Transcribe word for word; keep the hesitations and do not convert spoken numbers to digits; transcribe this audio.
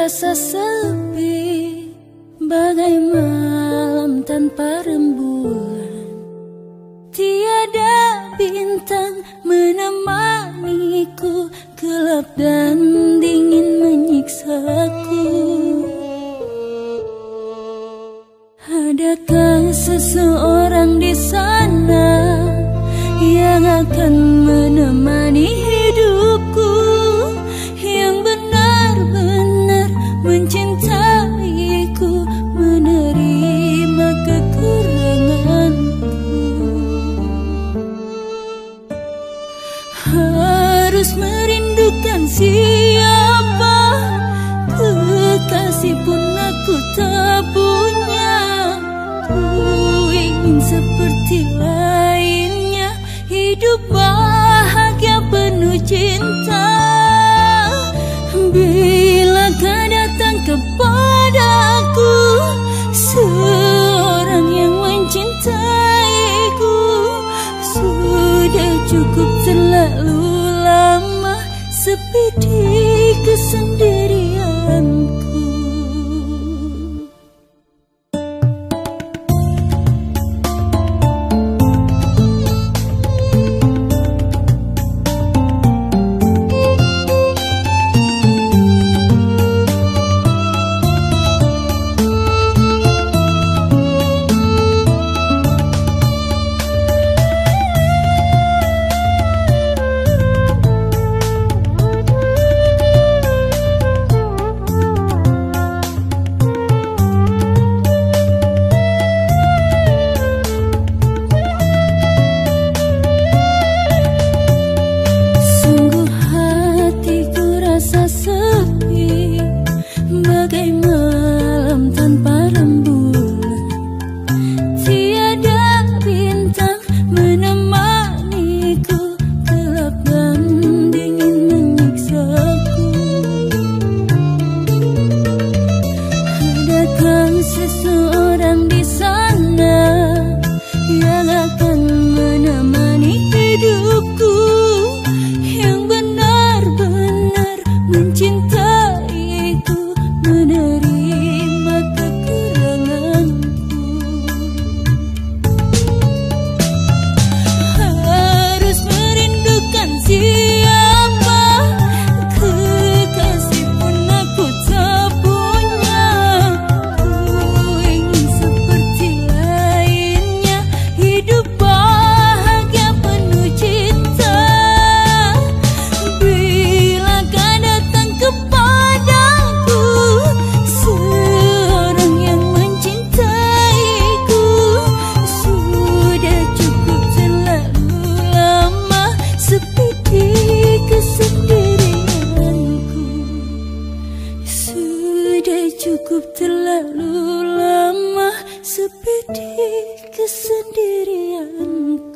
rasa sepi, bagai malam tanpa rembulan. Tiada bintang menemaniku, gelap dan dingin menyiksaku. Adakah seseorang di sana yang akan menemani hidupku, yang benar-benar mencintaiku, menerima kekuranganku? Harus merindukan siapa, kekasih pun aku tak punya. Ku ingin seperti lainnya, hidup bahagia penuh cinta. Bila kau datang kepadaku, seorang yang mencintaiku, sudah cukup terlalu lama sepi di kesendirianku. Seseorang di sana yang akan menemani hidupku, yang benar-benar mencintaiku, menerima kekuranganku. Harus merindukan siapa, kekasih pun aku tak punya. Cukup terlalu lama sepi di kesendirianku.